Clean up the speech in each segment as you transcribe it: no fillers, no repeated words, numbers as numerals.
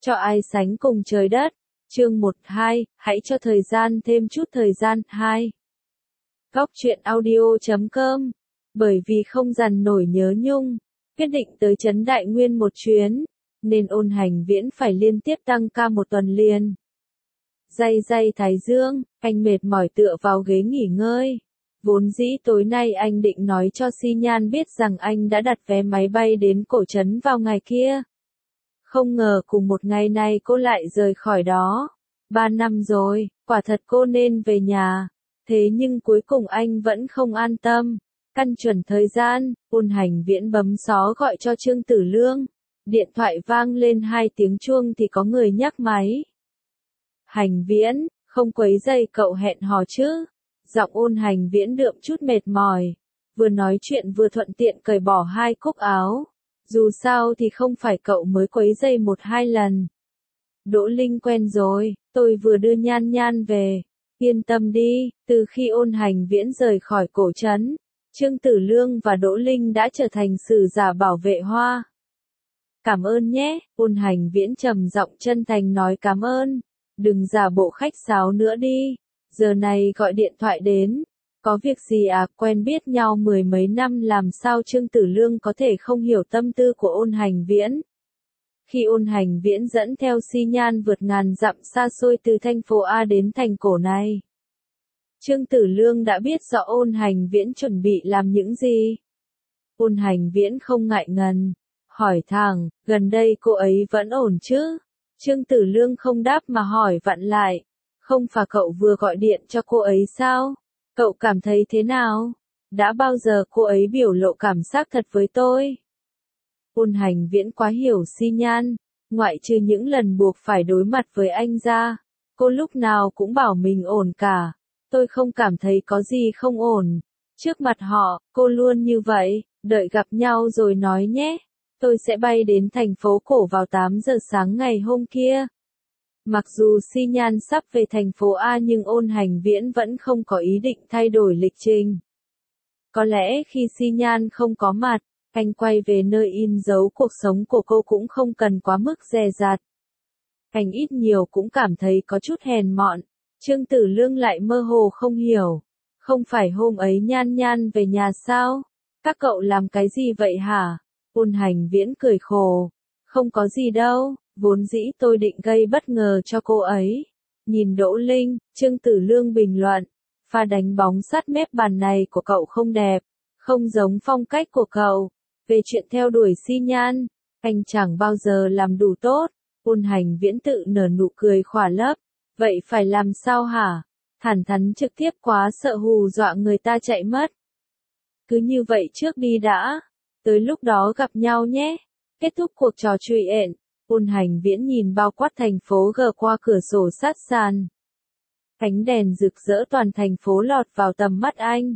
Cho ai sánh cùng trời đất. Chương 1-2, hãy cho thời gian thêm chút thời gian. 2. Góc truyện audio.com. Bởi vì không dằn nổi nhớ nhung, quyết định tới trấn Đại Nguyên một chuyến, nên Ôn Hành Viễn phải liên tiếp tăng ca một tuần liền. Day thái dương, anh mệt mỏi tựa vào ghế nghỉ ngơi. Vốn dĩ tối nay anh định nói cho Xi Nhan biết rằng anh đã đặt vé máy bay đến cổ trấn vào ngày kia. Không ngờ cùng một ngày này cô lại rời khỏi đó. 3 năm rồi, quả thật cô nên về nhà. Thế nhưng cuối cùng anh vẫn không an tâm. Căn chuẩn thời gian, Ôn Hành Viễn bấm xó gọi cho Trương Tử Lương. Điện thoại vang lên 2 tiếng chuông thì có người nhắc máy. Hành Viễn, không quấy rầy cậu hẹn hò chứ? Giọng Ôn Hành Viễn đượm chút mệt mỏi. Vừa nói chuyện vừa thuận tiện cởi bỏ 2 cúc áo. Dù sao thì không phải cậu mới quấy rầy 1-2 lần. Đỗ Linh quen rồi, tôi vừa đưa Nhan Nhan về. Yên tâm đi, từ khi Ôn Hành Viễn rời khỏi cổ trấn, Trương Tử Lương và Đỗ Linh đã trở thành sử giả bảo vệ hoa. Cảm ơn nhé, Ôn Hành Viễn trầm giọng chân thành nói cảm ơn. Đừng giả bộ khách sáo nữa đi, giờ này gọi điện thoại đến. Có việc gì à, quen biết nhau 10 mấy năm làm sao Trương Tử Lương có thể không hiểu tâm tư của Ôn Hành Viễn. Khi Ôn Hành Viễn dẫn theo Xi Nhan vượt ngàn dặm xa xôi từ thành phố A đến thành cổ này, Trương Tử Lương đã biết rõ Ôn Hành Viễn chuẩn bị làm những gì. Ôn Hành Viễn không ngại ngần, hỏi thẳng, gần đây cô ấy vẫn ổn chứ? Trương Tử Lương không đáp mà hỏi vặn lại, không phải cậu vừa gọi điện cho cô ấy sao? Cậu cảm thấy thế nào? Đã bao giờ cô ấy biểu lộ cảm giác thật với tôi? Ôn Hành Viễn quá hiểu Xi Nhan, ngoại trừ những lần buộc phải đối mặt với anh ra, cô lúc nào cũng bảo mình ổn cả. Tôi không cảm thấy có gì không ổn. Trước mặt họ, cô luôn như vậy, đợi gặp nhau rồi nói nhé. Tôi sẽ bay đến thành phố cổ vào 8 giờ sáng ngày hôm kia. Mặc dù Xi Nhan sắp về thành phố A nhưng Ôn Hành Viễn vẫn không có ý định thay đổi lịch trình. Có lẽ khi Xi Nhan không có mặt, anh quay về nơi in dấu cuộc sống của cô cũng không cần quá mức dè dặt. Anh ít nhiều cũng cảm thấy có chút hèn mọn. Trương Tử Lương lại mơ hồ không hiểu. Không phải hôm ấy Nhan Nhan về nhà sao? Các cậu làm cái gì vậy hả? Ôn Hành Viễn cười khổ. Không có gì đâu, vốn dĩ tôi định gây bất ngờ cho cô ấy. Nhìn Đỗ Linh, Trương Tử Lương bình luận. Pha đánh bóng sát mép bàn này của cậu không đẹp, không giống phong cách của cậu. Về chuyện theo đuổi Xi Nhan, anh chẳng bao giờ làm đủ tốt. Ôn Hành Viễn tự nở nụ cười khỏa lấp. Vậy phải làm sao hả? Thẳng thắn trực tiếp quá sợ hù dọa người ta chạy mất. Cứ như vậy trước đi đã. Tới lúc đó gặp nhau nhé. Kết thúc cuộc trò chuyện, Ôn Hành Viễn nhìn bao quát thành phố gờ qua cửa sổ sát sàn. Ánh đèn rực rỡ toàn thành phố lọt vào tầm mắt anh.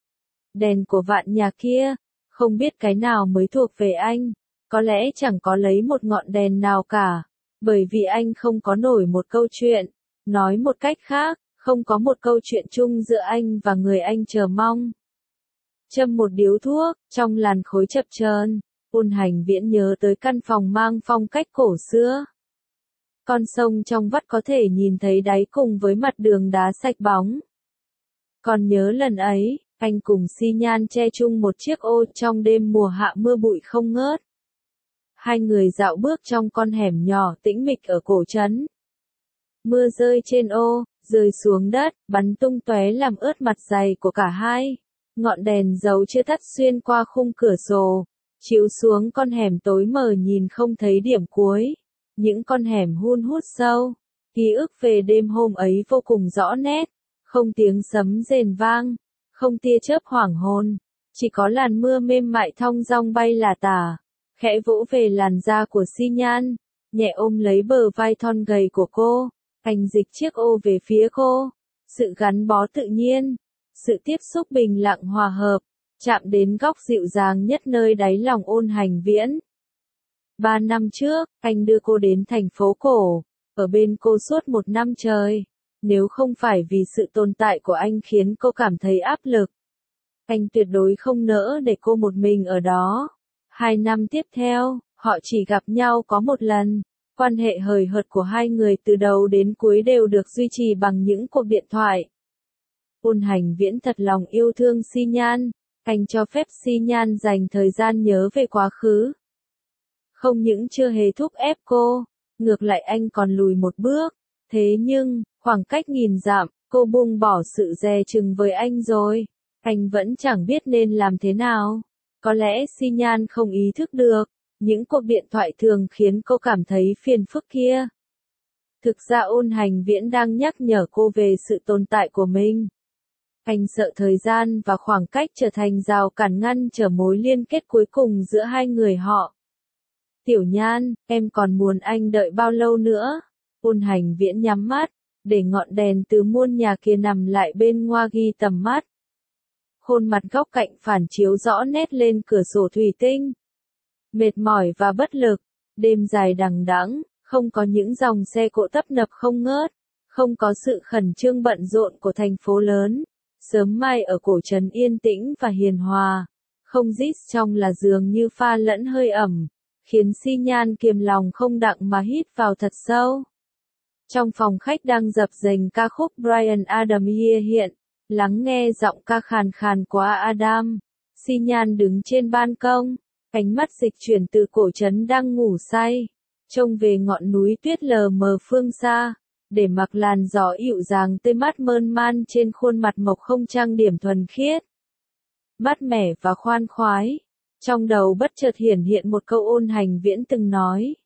Đèn của vạn nhà kia, không biết cái nào mới thuộc về anh. Có lẽ chẳng có lấy một ngọn đèn nào cả. Bởi vì anh không có nổi một câu chuyện. Nói một cách khác, không có một câu chuyện chung giữa anh và người anh chờ mong. Châm một điếu thuốc, trong làn khói chập chờn, Ôn Hành Viễn nhớ tới căn phòng mang phong cách cổ xưa. Con sông trong vắt có thể nhìn thấy đáy cùng với mặt đường đá sạch bóng. Còn nhớ lần ấy, anh cùng Xi Nhan che chung một chiếc ô trong đêm mùa hạ mưa bụi không ngớt. Hai người dạo bước trong con hẻm nhỏ tĩnh mịch ở cổ trấn. Mưa rơi trên ô, rơi xuống đất, bắn tung tóe làm ướt mặt giày của cả hai. Ngọn đèn dầu chưa tắt xuyên qua khung cửa sổ, chiếu xuống con hẻm tối mờ nhìn không thấy điểm cuối. Những con hẻm hun hút sâu. Ký ức về đêm hôm ấy vô cùng rõ nét. Không tiếng sấm rền vang, không tia chớp hoảng hồn, chỉ có làn mưa mềm mại thong dong bay là tả, khẽ vỗ về làn da của Xi Nhan, nhẹ ôm lấy bờ vai thon gầy của cô. Anh dịch chiếc ô về phía cô. Sự gắn bó tự nhiên, sự tiếp xúc bình lặng hòa hợp, chạm đến góc dịu dàng nhất nơi đáy lòng Ôn Hành Viễn. 3 năm trước, anh đưa cô đến thành phố cổ, ở bên cô suốt 1 năm trời. Nếu không phải vì sự tồn tại của anh khiến cô cảm thấy áp lực, anh tuyệt đối không nỡ để cô một mình ở đó. 2 năm tiếp theo, họ chỉ gặp nhau có 1 lần. Quan hệ hời hợt của hai người từ đầu đến cuối đều được duy trì bằng những cuộc điện thoại. Ôn Hành Viễn thật lòng yêu thương Xi Nhan, anh cho phép Xi Nhan dành thời gian nhớ về quá khứ. Không những chưa hề thúc ép cô, ngược lại anh còn lùi một bước. Thế nhưng, khoảng cách nghìn dặm, cô buông bỏ sự dè chừng với anh rồi. Anh vẫn chẳng biết nên làm thế nào. Có lẽ Xi Nhan không ý thức được, những cuộc điện thoại thường khiến cô cảm thấy phiền phức kia. Thực ra Ôn Hành Viễn đang nhắc nhở cô về sự tồn tại của mình. Anh sợ thời gian và khoảng cách trở thành rào cản ngăn trở mối liên kết cuối cùng giữa hai người họ. Tiểu Nhan, em còn muốn anh đợi bao lâu nữa? Ôn Hành Viễn nhắm mắt, để ngọn đèn từ muôn nhà kia nằm lại bên ngoa ghi tầm mắt. Khuôn mặt góc cạnh phản chiếu rõ nét lên cửa sổ thủy tinh. Mệt mỏi và bất lực, đêm dài đằng đẵng, không có những dòng xe cộ tấp nập không ngớt, không có sự khẩn trương bận rộn của thành phố lớn. Sớm mai ở cổ trấn yên tĩnh và hiền hòa, không rít trong là dường như pha lẫn hơi ẩm, khiến Xi Nhan kiềm lòng không đặng mà hít vào thật sâu. Trong phòng khách đang dập dềnh ca khúc Bryan Adams Here hiện, lắng nghe giọng ca khàn khàn của Adam, Xi Nhan đứng trên ban công, ánh mắt dịch chuyển từ cổ trấn đang ngủ say, trông về ngọn núi tuyết lờ mờ phương xa, để mặc làn gió dịu dàng tươi mát mơn man trên khuôn mặt mộc không trang điểm thuần khiết. Mát mẻ và khoan khoái, trong đầu bất chợt hiển hiện một câu Ôn Hành Viễn từng nói.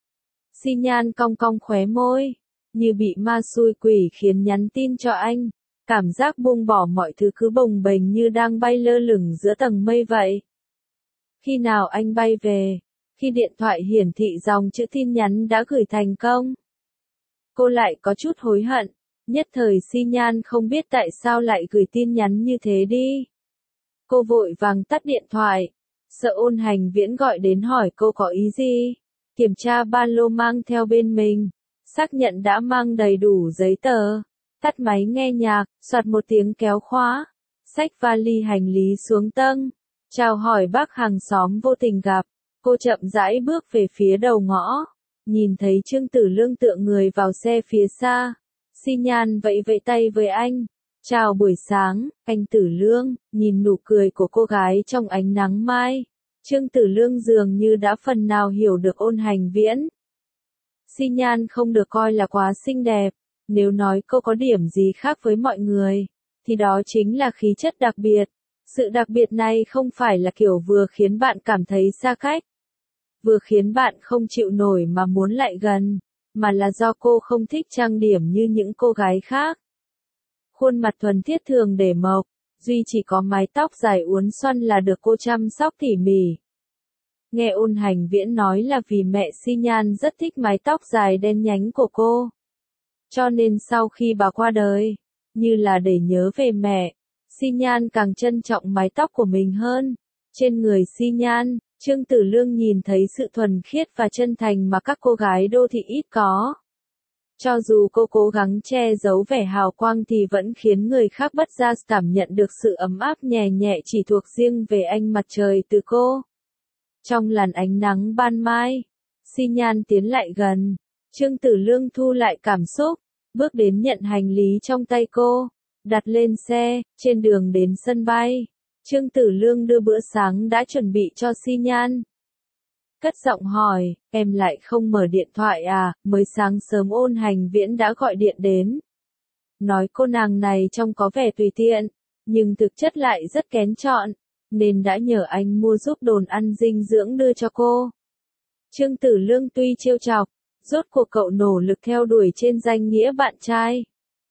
Xi Nhan cong cong khóe môi, như bị ma xui quỷ khiến nhắn tin cho anh, cảm giác buông bỏ mọi thứ cứ bồng bềnh như đang bay lơ lửng giữa tầng mây vậy. Khi nào anh bay về? Khi điện thoại hiển thị dòng chữ tin nhắn đã gửi thành công. Cô lại có chút hối hận, nhất thời Xi Nhan không biết tại sao lại gửi tin nhắn như thế đi. Cô vội vàng tắt điện thoại, sợ Ôn Hành Viễn gọi đến hỏi cô có ý gì. Kiểm tra ba lô mang theo bên mình, xác nhận đã mang đầy đủ giấy tờ, tắt máy nghe nhạc, soạt một tiếng kéo khóa, xách vali hành lý xuống tầng, chào hỏi bác hàng xóm vô tình gặp. Cô chậm rãi bước về phía đầu ngõ, nhìn thấy Trương Tử Lương tựa người vào xe phía xa. Xi Nhan vẫy vẫy tay với anh. Chào buổi sáng, anh Tử Lương, nhìn nụ cười của cô gái trong ánh nắng mai. Trương Tử Lương dường như đã phần nào hiểu được Ôn Hành Viễn. Xi Nhan không được coi là quá xinh đẹp, nếu nói cô có điểm gì khác với mọi người, thì đó chính là khí chất đặc biệt. Sự đặc biệt này không phải là kiểu vừa khiến bạn cảm thấy xa cách, vừa khiến bạn không chịu nổi mà muốn lại gần, mà là do cô không thích trang điểm như những cô gái khác. Khuôn mặt thuần thiết thường để mộc, duy chỉ có mái tóc dài uốn xoăn là được cô chăm sóc tỉ mỉ. Nghe Ôn Hành Viễn nói là vì mẹ Xi Nhan rất thích mái tóc dài đen nhánh của cô. Cho nên sau khi bà qua đời, như là để nhớ về mẹ, Xi Nhan càng trân trọng mái tóc của mình hơn. Trên người Xi Nhan, Trương Tử Lương nhìn thấy sự thuần khiết và chân thành mà các cô gái đô thị ít có. Cho dù cô cố gắng che giấu vẻ hào quang thì vẫn khiến người khác bất giác cảm nhận được sự ấm áp nhẹ nhẹ chỉ thuộc riêng về ánh mặt trời từ cô. Trong làn ánh nắng ban mai, Xi Nhan tiến lại gần, Trương Tử Lương thu lại cảm xúc, bước đến nhận hành lý trong tay cô, đặt lên xe. Trên đường đến sân bay, Trương Tử Lương đưa bữa sáng đã chuẩn bị cho Xi Nhan. Cất giọng hỏi, em lại không mở điện thoại à? Mới sáng sớm Ôn Hành Viễn đã gọi điện đến. Nói cô nàng này trông có vẻ tùy tiện, nhưng thực chất lại rất kén chọn, nên đã nhờ anh mua giúp đồ ăn dinh dưỡng đưa cho cô. Trương Tử Lương tuy trêu chọc, rốt cuộc cậu nỗ lực theo đuổi trên danh nghĩa bạn trai,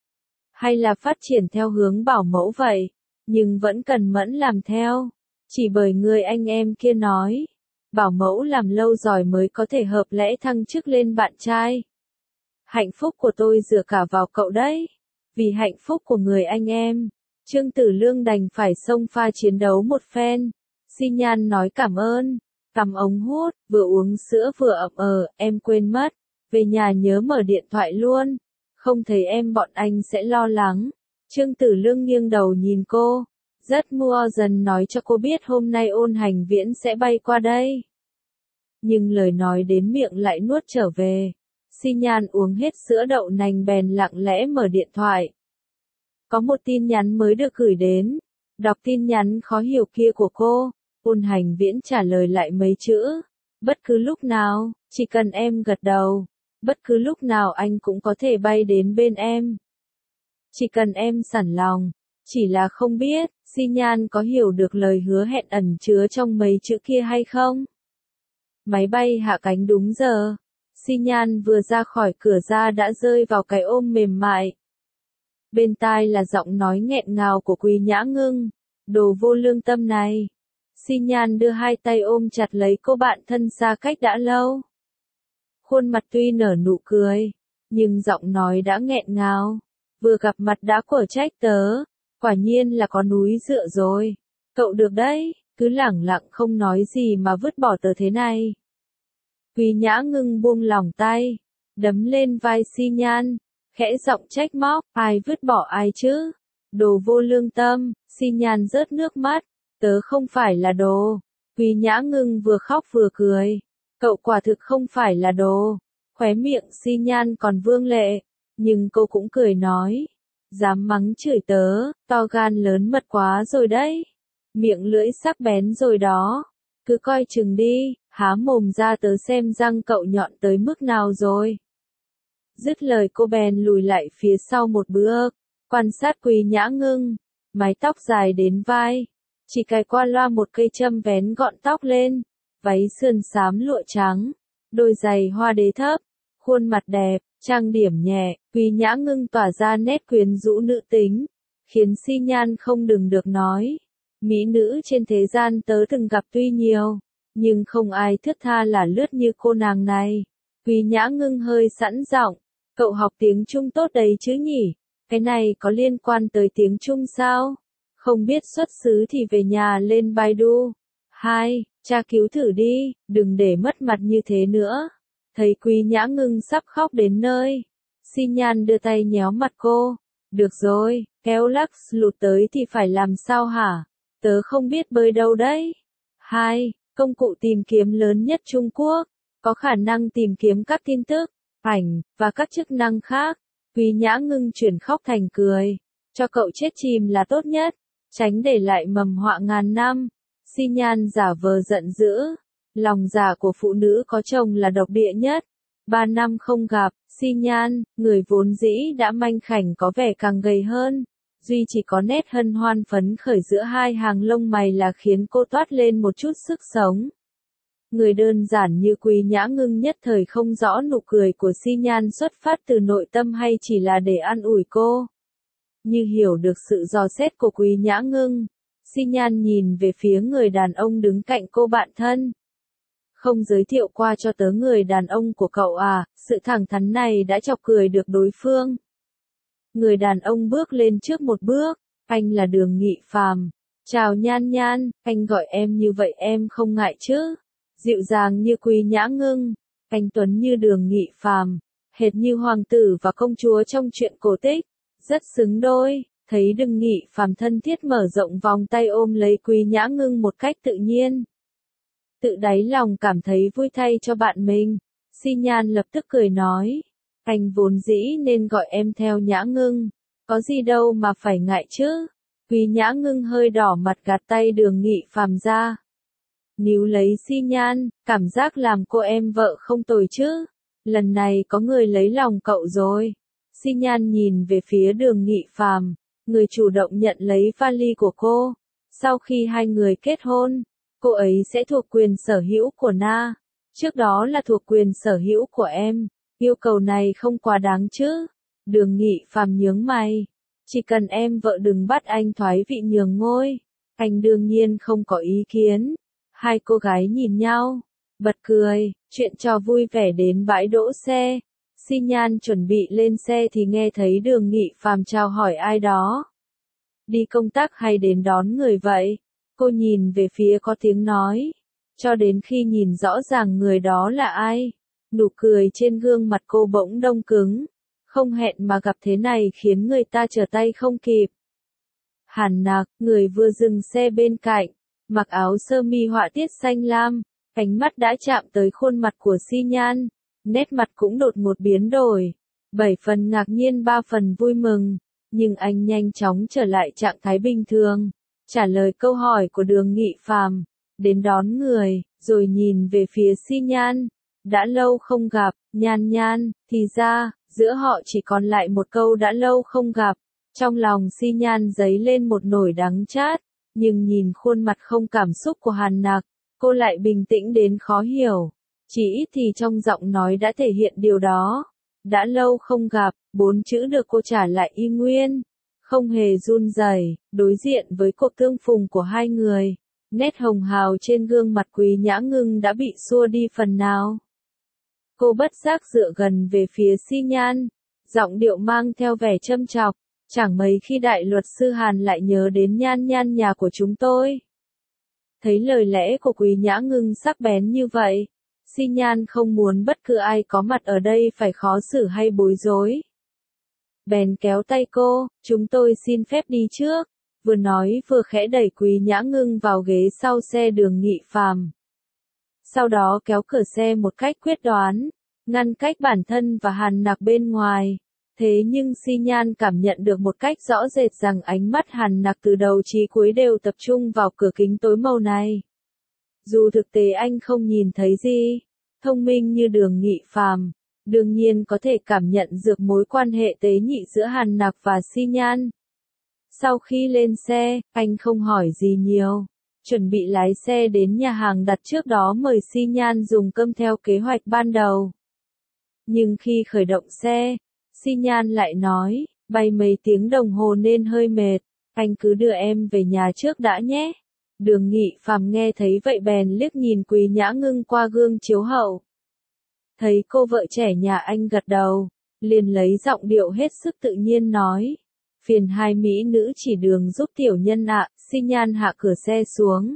hay là phát triển theo hướng bảo mẫu vậy, nhưng vẫn cần mẫn làm theo, chỉ bởi người anh em kia nói, bảo mẫu làm lâu rồi mới có thể hợp lẽ thăng chức lên bạn trai. Hạnh phúc của tôi dựa cả vào cậu đấy, vì hạnh phúc của người anh em, Trương Tử Lương đành phải xông pha chiến đấu một phen. Xi Nhan nói cảm ơn, cầm ống hút, vừa uống sữa vừa em quên mất, về nhà nhớ mở điện thoại luôn, không thấy em bọn anh sẽ lo lắng. Trương Tử Lương nghiêng đầu nhìn cô, rất mua dần nói cho cô biết hôm nay Ôn Hành Viễn sẽ bay qua đây. nhưng lời nói đến miệng lại nuốt trở về. Xi Nhan uống hết sữa đậu nành bèn lặng lẽ mở điện thoại. Có một tin nhắn mới được gửi đến. Đọc tin nhắn khó hiểu kia của cô, Ôn Hành Viễn trả lời lại mấy chữ. Bất cứ lúc nào, chỉ cần em gật đầu. Bất cứ lúc nào anh cũng có thể bay đến bên em. Chỉ cần em sẵn lòng. Chỉ là không biết, Xi Nhan có hiểu được lời hứa hẹn ẩn chứa trong mấy chữ kia hay không? Máy bay hạ cánh đúng giờ. Xi Nhan vừa ra khỏi cửa ra đã rơi vào cái ôm mềm mại. Bên tai là giọng nói nghẹn ngào của Quý Nhã Ngưng. Đồ vô lương tâm này. Xi Nhan đưa hai tay ôm chặt lấy cô bạn thân xa cách đã lâu. Khuôn mặt tuy nở nụ cười, nhưng giọng nói đã nghẹn ngào. Vừa gặp mặt đã quở trách tớ. Quả nhiên là có núi dựa rồi. Cậu được đấy, cứ lẳng lặng không nói gì mà vứt bỏ tớ thế này. Quý Nhã Ngưng buông lỏng tay, đấm lên vai Xi Nhan, khẽ giọng trách móc, ai vứt bỏ ai chứ? Đồ vô lương tâm. Xi Nhan rớt nước mắt, tớ không phải là đồ. Quý Nhã Ngưng vừa khóc vừa cười, cậu quả thực không phải là đồ. Khóe miệng Xi Nhan còn vương lệ, nhưng cô cũng cười nói, dám mắng chửi tớ, to gan lớn mật quá rồi đấy. Miệng lưỡi sắc bén rồi đó, cứ coi chừng đi, há mồm ra tớ xem răng cậu nhọn tới mức nào rồi. Dứt lời cô bèn lùi lại phía sau một bước, quan sát Quý Nhã Ngưng, mái tóc dài đến vai, chỉ cài qua loa một cây châm vén gọn tóc lên, váy sườn xám lụa trắng, đôi giày hoa đế thấp, khuôn mặt đẹp, trang điểm nhẹ, Quý Nhã Ngưng tỏa ra nét quyến rũ nữ tính, khiến Xi Nhan không đừng được nói. Mỹ nữ trên thế gian tớ từng gặp tuy nhiều, nhưng không ai thướt tha là lướt như cô nàng này. Quý Nhã Ngưng hơi sẵn giọng, cậu học tiếng Trung tốt đấy chứ nhỉ? Cái này có liên quan tới tiếng Trung sao? Không biết xuất xứ thì về nhà lên Baidu. 2. Tra cứu thử đi, đừng để mất mặt như thế nữa. Thấy Quý Nhã Ngưng sắp khóc đến nơi, Xi Nhan đưa tay nhéo mặt cô. Được rồi, kéo lắc lụt tới thì phải làm sao hả? Tớ không biết bơi đâu đấy. 2. Công cụ tìm kiếm lớn nhất Trung Quốc, có khả năng tìm kiếm các tin tức, ảnh, và các chức năng khác. Quý Nhã Ngưng chuyển khóc thành cười. Cho cậu chết chìm là tốt nhất, tránh để lại mầm họa ngàn năm. Xi Nhan giả vờ giận dữ. Lòng dạ của phụ nữ có chồng là độc địa nhất. 3 năm không gặp, Xi Nhan, người vốn dĩ đã manh khảnh có vẻ càng gầy hơn. Duy chỉ có nét hân hoan phấn khởi giữa hai hàng lông mày là khiến cô toát lên một chút sức sống. Người đơn giản như Quý Nhã Ngưng nhất thời không rõ nụ cười của Xi Nhan xuất phát từ nội tâm hay chỉ là để an ủi cô. Như hiểu được sự dò xét của Quý Nhã Ngưng, Xi Nhan nhìn về phía người đàn ông đứng cạnh cô bạn thân. Không giới thiệu qua cho tớ người đàn ông của cậu à? Sự thẳng thắn này đã chọc cười được đối phương. Người đàn ông bước lên trước một bước, anh là Đường Nghị Phàm. Chào Nhan Nhan, anh gọi em như vậy em không ngại chứ? Dịu dàng như Quý Nhã Ngưng, anh tuấn như Đường Nghị Phàm, hệt như hoàng tử và công chúa trong truyện cổ tích, rất xứng đôi. Thấy Đường Nghị Phàm thân thiết mở rộng vòng tay ôm lấy Quý Nhã Ngưng một cách tự nhiên. Tự đáy lòng cảm thấy vui thay cho bạn mình, Xi Nhan lập tức cười nói, anh vốn dĩ nên gọi em theo Nhã Ngưng, có gì đâu mà phải ngại chứ. Quý Nhã Ngưng hơi đỏ mặt gạt tay Đường Nghị Phàm ra. Níu lấy Xi Nhan, cảm giác làm cô em vợ không tồi chứ. Lần này có người lấy lòng cậu rồi. Xi Nhan nhìn về phía Đường Nghị Phàm, người chủ động nhận lấy vali của cô. Sau khi hai người kết hôn, cô ấy sẽ thuộc quyền sở hữu của Na. Trước đó là thuộc quyền sở hữu của em. Yêu cầu này không quá đáng chứ. Đường Nghị Phàm nhướng mày. Chỉ cần em vợ đừng bắt anh thoái vị nhường ngôi, anh đương nhiên không có ý kiến. Hai cô gái nhìn nhau, bật cười, chuyện trò vui vẻ đến bãi đỗ xe. Xi Nhan chuẩn bị lên xe thì nghe thấy Đường Nghị Phàm chào hỏi ai đó. Đi công tác hay đến đón người vậy? Cô nhìn về phía có tiếng nói. Cho đến khi nhìn rõ ràng người đó là ai, nụ cười trên gương mặt cô bỗng đông cứng. Không hẹn mà gặp thế này khiến người ta trở tay không kịp. Hàn Nặc, người vừa dừng xe bên cạnh, mặc áo sơ mi họa tiết xanh lam, Ánh mắt đã chạm tới khuôn mặt của Xi Nhan, nét mặt cũng đột ngột biến đổi. 7 phần ngạc nhiên 3 phần vui mừng, nhưng anh nhanh chóng trở lại trạng thái bình thường, trả lời câu hỏi của Đường Nghị Phàm, đến đón người, rồi nhìn về phía Xi Nhan. Đã lâu không gặp, Nhan Nhan, thì ra, giữa họ chỉ còn lại một câu đã lâu không gặp. Trong lòng Xi Nhan dấy lên một nỗi đắng chát, nhưng nhìn khuôn mặt không cảm xúc của Hàn Nặc, cô lại bình tĩnh đến khó hiểu. Chỉ ít thì trong giọng nói đã thể hiện điều đó. Đã lâu không gặp, 4 chữ được cô trả lại y nguyên, không hề run rẩy. Đối diện với cuộc tương phùng của hai người, nét hồng hào trên gương mặt Quý Nhã Ngưng đã bị xua đi phần nào. Cô bất giác dựa gần về phía Xi Nhan, giọng điệu mang theo vẻ châm chọc, chẳng mấy khi đại luật sư Hàn lại nhớ đến Nhan Nhan nhà của chúng tôi. Thấy lời lẽ của Quý Nhã Ngưng sắc bén như vậy, Xi Nhan không muốn bất cứ ai có mặt ở đây phải khó xử hay bối rối. Bèn kéo tay cô, chúng tôi xin phép đi trước, vừa nói vừa khẽ đẩy Quý Nhã Ngưng vào ghế sau xe Đường Nghị Phàm. Sau đó kéo cửa xe một cách quyết đoán, ngăn cách bản thân và Hàn Nặc bên ngoài. Thế nhưng Xi Nhan cảm nhận được một cách rõ rệt rằng ánh mắt Hàn Nặc từ đầu chí cuối đều tập trung vào cửa kính tối màu này. Dù thực tế anh không nhìn thấy gì, thông minh như Đường Nghị Phàm, đương nhiên có thể cảm nhận được mối quan hệ tế nhị giữa Hàn Nặc và Xi Nhan. Sau khi lên xe, anh không hỏi gì nhiều, chuẩn bị lái xe đến nhà hàng đặt trước đó mời Xi Nhan dùng cơm theo kế hoạch ban đầu. Nhưng khi khởi động xe, Xi Nhan lại nói, bay mấy tiếng đồng hồ nên hơi mệt, anh cứ đưa em về nhà trước đã nhé. Đường Nghị Phàm nghe thấy vậy bèn liếc nhìn Quý Nhã Ngưng qua gương chiếu hậu. Thấy cô vợ trẻ nhà anh gật đầu, liền lấy giọng điệu hết sức tự nhiên nói, phiền hai mỹ nữ chỉ đường giúp tiểu nhân ạ. Xi Nhan hạ cửa xe xuống,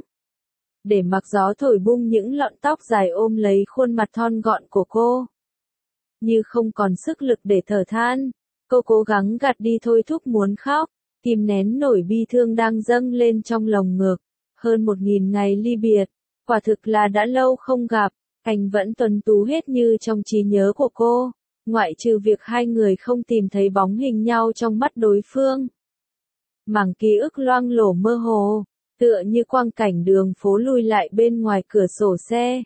để mặc gió thổi bung những lọn tóc dài ôm lấy khuôn mặt thon gọn của cô. Như không còn sức lực để thở than, cô cố gắng gạt đi thôi thúc muốn khóc, kìm nén nỗi bi thương đang dâng lên trong lồng ngực. Hơn 1000 ngày ly biệt, quả thực là đã lâu không gặp, anh vẫn tuần tú hết như trong trí nhớ của cô, ngoại trừ việc hai người không tìm thấy bóng hình nhau trong mắt đối phương. Mảng ký ức loang lổ mơ hồ, tựa như quang cảnh đường phố lùi lại bên ngoài cửa sổ xe,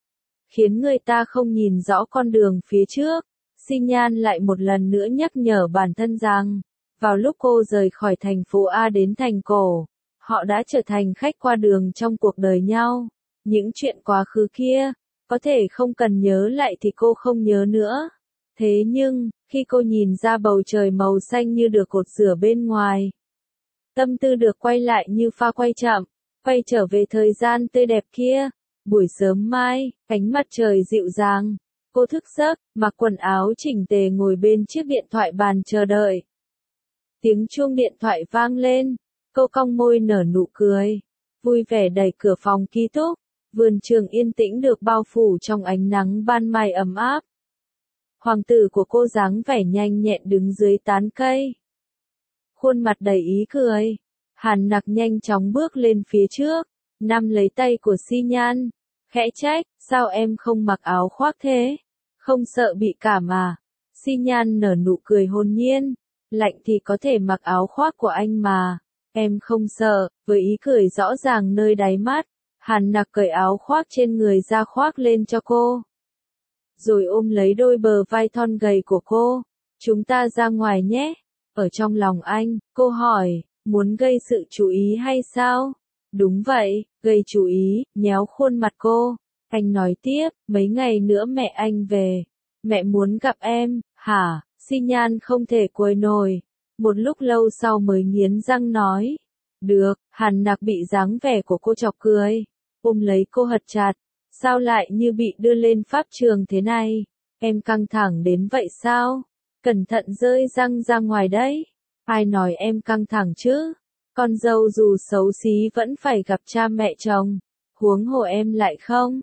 khiến người ta không nhìn rõ con đường phía trước. Xi Nhan lại một lần nữa nhắc nhở bản thân rằng, vào lúc cô rời khỏi thành phố A đến thành cổ, họ đã trở thành khách qua đường trong cuộc đời nhau. Những chuyện quá khứ kia, có thể không cần nhớ lại thì cô không nhớ nữa. Thế nhưng, khi cô nhìn ra bầu trời màu xanh như được cột rửa bên ngoài, tâm tư được quay lại như pha quay chậm, quay trở về thời gian tươi đẹp kia. Buổi sớm mai, ánh mặt trời dịu dàng, cô thức giấc, mặc quần áo chỉnh tề ngồi bên chiếc điện thoại bàn chờ đợi. Tiếng chuông điện thoại vang lên, cô cong môi nở nụ cười, vui vẻ đẩy cửa phòng ký túc. Vườn trường yên tĩnh được bao phủ trong ánh nắng ban mai ấm áp. Hoàng tử của cô dáng vẻ nhanh nhẹn đứng dưới tán cây, khuôn mặt đầy ý cười. Hàn Nặc nhanh chóng bước lên phía trước, nắm lấy tay của Xi Nhan, khẽ trách, sao em không mặc áo khoác thế? Không sợ bị cảm à? Xi Nhan nở nụ cười hồn nhiên, lạnh thì có thể mặc áo khoác của anh mà, em không sợ. Với ý cười rõ ràng nơi đáy mắt, Hàn Nặc cởi áo khoác trên người ra khoác lên cho cô, rồi ôm lấy đôi bờ vai thon gầy của cô. Chúng ta ra ngoài nhé. Ở trong lòng anh, cô hỏi, muốn gây sự chú ý hay sao? Đúng vậy, gây chú ý. Nhéo khuôn mặt cô, anh nói tiếp, mấy ngày nữa mẹ anh về. Mẹ muốn gặp em, hả? Xi Nhan không thể quên nổi. Một lúc lâu sau mới nghiến răng nói, được. Hàn Nặc bị dáng vẻ của cô chọc cười, ôm lấy cô hật chặt. Sao lại như bị đưa lên pháp trường thế này? Em căng thẳng đến vậy sao? Cẩn thận rơi răng ra ngoài đấy. Ai nói em căng thẳng chứ? Con dâu dù xấu xí vẫn phải gặp cha mẹ chồng. Huống hồ em lại không.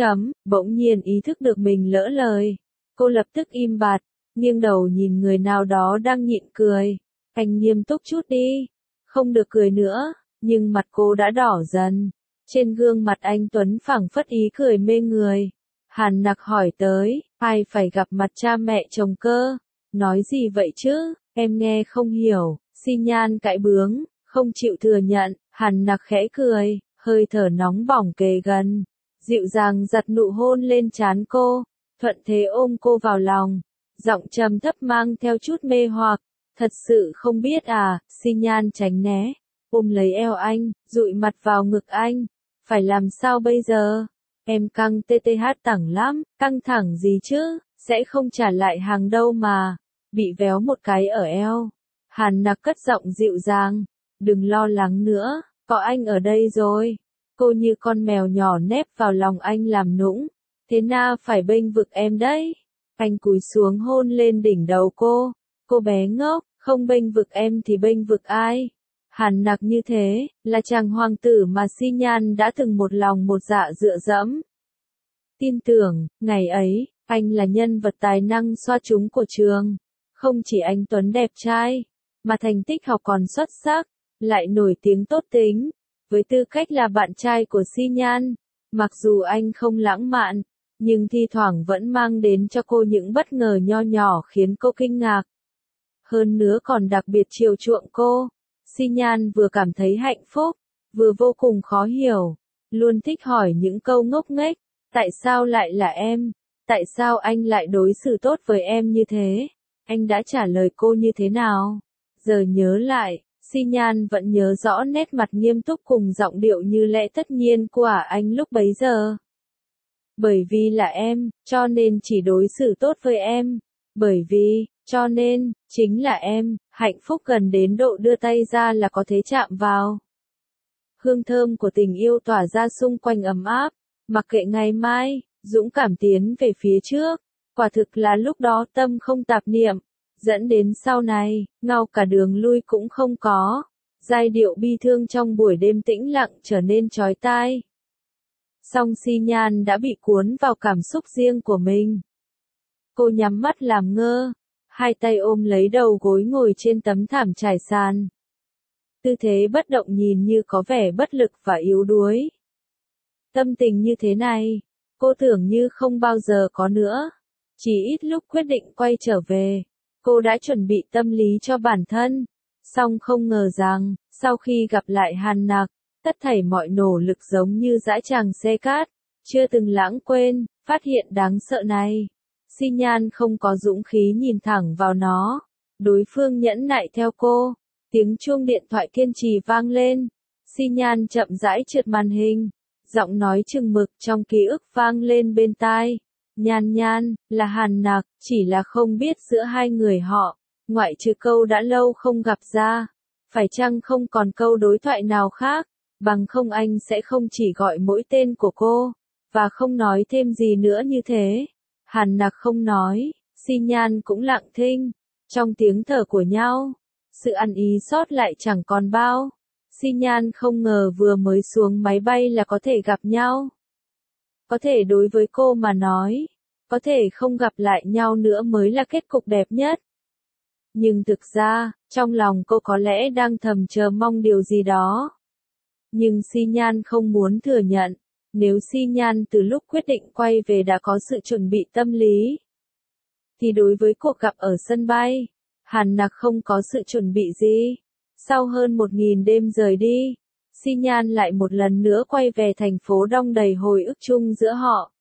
Bỗng nhiên ý thức được mình lỡ lời. Cô lập tức im bặt, nghiêng đầu nhìn người nào đó đang nhịn cười. Anh nghiêm túc chút đi. Không được cười nữa. Nhưng mặt cô đã đỏ dần. Trên gương mặt anh Tuấn phảng phất ý cười mê người. Hàn Nặc hỏi tới, ai phải gặp mặt cha mẹ chồng cơ? Nói gì vậy chứ, em nghe không hiểu. Xi Nhan cãi bướng, không chịu thừa nhận. Hàn Nặc khẽ cười, hơi thở nóng bỏng kề gần, dịu dàng giật nụ hôn lên trán cô, thuận thế ôm cô vào lòng, giọng trầm thấp mang theo chút mê hoặc. Thật sự không biết à? Xi Nhan tránh né, ôm lấy eo anh, dụi mặt vào ngực anh. Phải làm sao bây giờ? Em căng TTH thẳng lắm. Căng thẳng gì chứ, sẽ không trả lại hàng đâu mà. Bị véo một cái ở eo. Hàn Nặc cất giọng dịu dàng, đừng lo lắng nữa, có anh ở đây rồi. Cô như con mèo nhỏ nép vào lòng anh làm nũng. Thế na phải bênh vực em đấy. Anh cúi xuống hôn lên đỉnh đầu cô. Cô bé ngốc, không bênh vực em thì bênh vực ai? Hàn Nặc như thế, là chàng hoàng tử mà Xi Nhan đã từng một lòng một dạ dựa dẫm. Tin tưởng, ngày ấy, anh là nhân vật tài năng xoa trúng của trường. Không chỉ anh Tuấn đẹp trai, mà thành tích học còn xuất sắc, lại nổi tiếng tốt tính. Với tư cách là bạn trai của Xi Nhan, mặc dù anh không lãng mạn, nhưng thi thoảng vẫn mang đến cho cô những bất ngờ nho nhỏ khiến cô kinh ngạc. Hơn nữa còn đặc biệt chiều chuộng cô. Xi Nhan vừa cảm thấy hạnh phúc, vừa vô cùng khó hiểu, luôn thích hỏi những câu ngốc nghếch. Tại sao lại là em? Tại sao anh lại đối xử tốt với em như thế? Anh đã trả lời cô như thế nào? Giờ nhớ lại, Xi Nhan vẫn nhớ rõ nét mặt nghiêm túc cùng giọng điệu như lẽ tất nhiên của anh lúc bấy giờ. Bởi vì là em, cho nên chỉ đối xử tốt với em. Bởi vì, cho nên, chính là em, hạnh phúc gần đến độ đưa tay ra là có thể chạm vào. Hương thơm của tình yêu tỏa ra xung quanh ấm áp, mặc kệ ngày mai, dũng cảm tiến về phía trước. Quả thực là lúc đó tâm không tạp niệm, dẫn đến sau này, ngao cả đường lui cũng không có. Giai điệu bi thương trong buổi đêm tĩnh lặng trở nên chói tai. Song Xi Nhan đã bị cuốn vào cảm xúc riêng của mình. Cô nhắm mắt làm ngơ, hai tay ôm lấy đầu gối ngồi trên tấm thảm trải sàn. Tư thế bất động nhìn như có vẻ bất lực và yếu đuối. Tâm tình như thế này, cô tưởng như không bao giờ có nữa. Chỉ ít lúc quyết định quay trở về, cô đã chuẩn bị tâm lý cho bản thân. Song không ngờ rằng, sau khi gặp lại Hàn Nặc, tất thảy mọi nỗ lực giống như dã tràng xe cát, chưa từng lãng quên, phát hiện đáng sợ này. Xi Nhan không có dũng khí nhìn thẳng vào nó. Đối phương nhẫn nại theo cô. Tiếng chuông điện thoại kiên trì vang lên. Xi Nhan chậm rãi trượt màn hình. Giọng nói chừng mực trong ký ức vang lên bên tai. Nhan Nhan, là Hàn Nặc, chỉ là không biết giữa hai người họ, ngoại trừ câu đã lâu không gặp ra, phải chăng không còn câu đối thoại nào khác, bằng không anh sẽ không chỉ gọi mỗi tên của cô, và không nói thêm gì nữa như thế. Hàn Nặc không nói, Xi Nhan cũng lặng thinh, trong tiếng thở của nhau, sự ăn ý sót lại chẳng còn bao. Xi Nhan không ngờ vừa mới xuống máy bay là có thể gặp nhau. Có thể đối với cô mà nói, có thể không gặp lại nhau nữa mới là kết cục đẹp nhất. Nhưng thực ra, trong lòng cô có lẽ đang thầm chờ mong điều gì đó. Nhưng Xi Nhan không muốn thừa nhận, nếu Xi Nhan từ lúc quyết định quay về đã có sự chuẩn bị tâm lý, thì đối với cuộc gặp ở sân bay, Hàn Nặc không có sự chuẩn bị gì. Sau hơn 1000 đêm rời đi, Xi Nhan lại một lần nữa quay về thành phố đong đầy hồi ức chung giữa họ.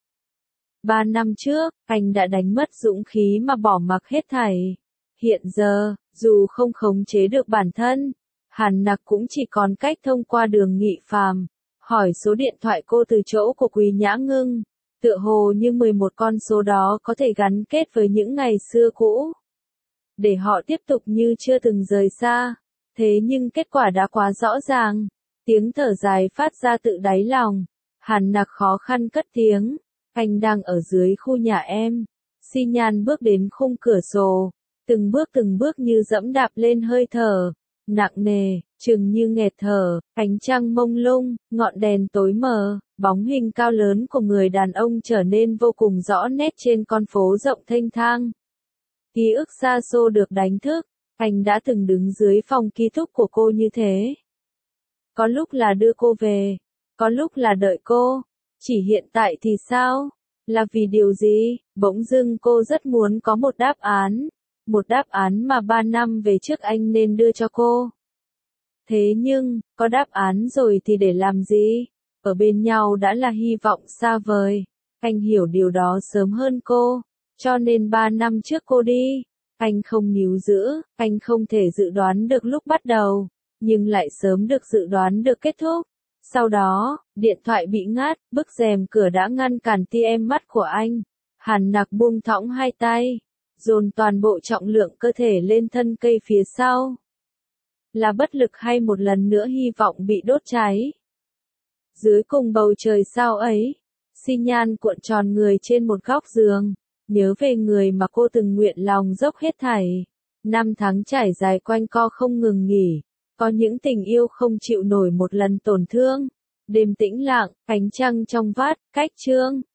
3 năm trước, anh đã đánh mất dũng khí mà bỏ mặc hết thảy. Hiện giờ, dù không khống chế được bản thân, Hàn Nặc cũng chỉ còn cách thông qua Đường Nghị Phàm, hỏi số điện thoại cô từ chỗ của Quý Nhã Ngưng. Tựa hồ như 11 con số đó có thể gắn kết với những ngày xưa cũ, để họ tiếp tục như chưa từng rời xa. Thế nhưng kết quả đã quá rõ ràng. Tiếng thở dài phát ra tự đáy lòng. Hàn Nặc khó khăn cất tiếng. Anh đang ở dưới khu nhà em. Xi Nhan bước đến khung cửa sổ. Từng bước như dẫm đạp lên hơi thở. Nặng nề, chừng như nghẹt thở. Ánh trăng mông lung, ngọn đèn tối mờ. Bóng hình cao lớn của người đàn ông trở nên vô cùng rõ nét trên con phố rộng thênh thang. Ký ức xa xô được đánh thức. Anh đã từng đứng dưới phòng ký túc của cô như thế. Có lúc là đưa cô về, Có lúc là đợi cô. Chỉ hiện tại thì sao? Là vì điều gì? Bỗng dưng cô rất muốn có một đáp án. Một đáp án mà 3 năm về trước anh nên đưa cho cô. Thế nhưng, có đáp án rồi thì để làm gì? Ở bên nhau đã là hy vọng xa vời. Anh hiểu điều đó sớm hơn cô. Cho nên 3 năm trước cô đi. Anh không níu giữ, anh không thể dự đoán được lúc bắt đầu. Nhưng lại sớm được dự đoán được kết thúc. Sau đó, điện thoại bị ngắt, bức rèm cửa đã ngăn cản tia em mắt của anh. Hàn Nặc buông thõng hai tay, dồn toàn bộ trọng lượng cơ thể lên thân cây phía sau. Là bất lực hay một lần nữa hy vọng bị đốt cháy? Dưới cùng bầu trời sao ấy, Xi Nhan cuộn tròn người trên một góc giường, nhớ về người mà cô từng nguyện lòng dốc hết thảy. 5 tháng trải dài quanh co không ngừng nghỉ, có những tình yêu không chịu nổi một lần tổn thương. Đêm tĩnh lặng, ánh trăng trong vắt, cách chương.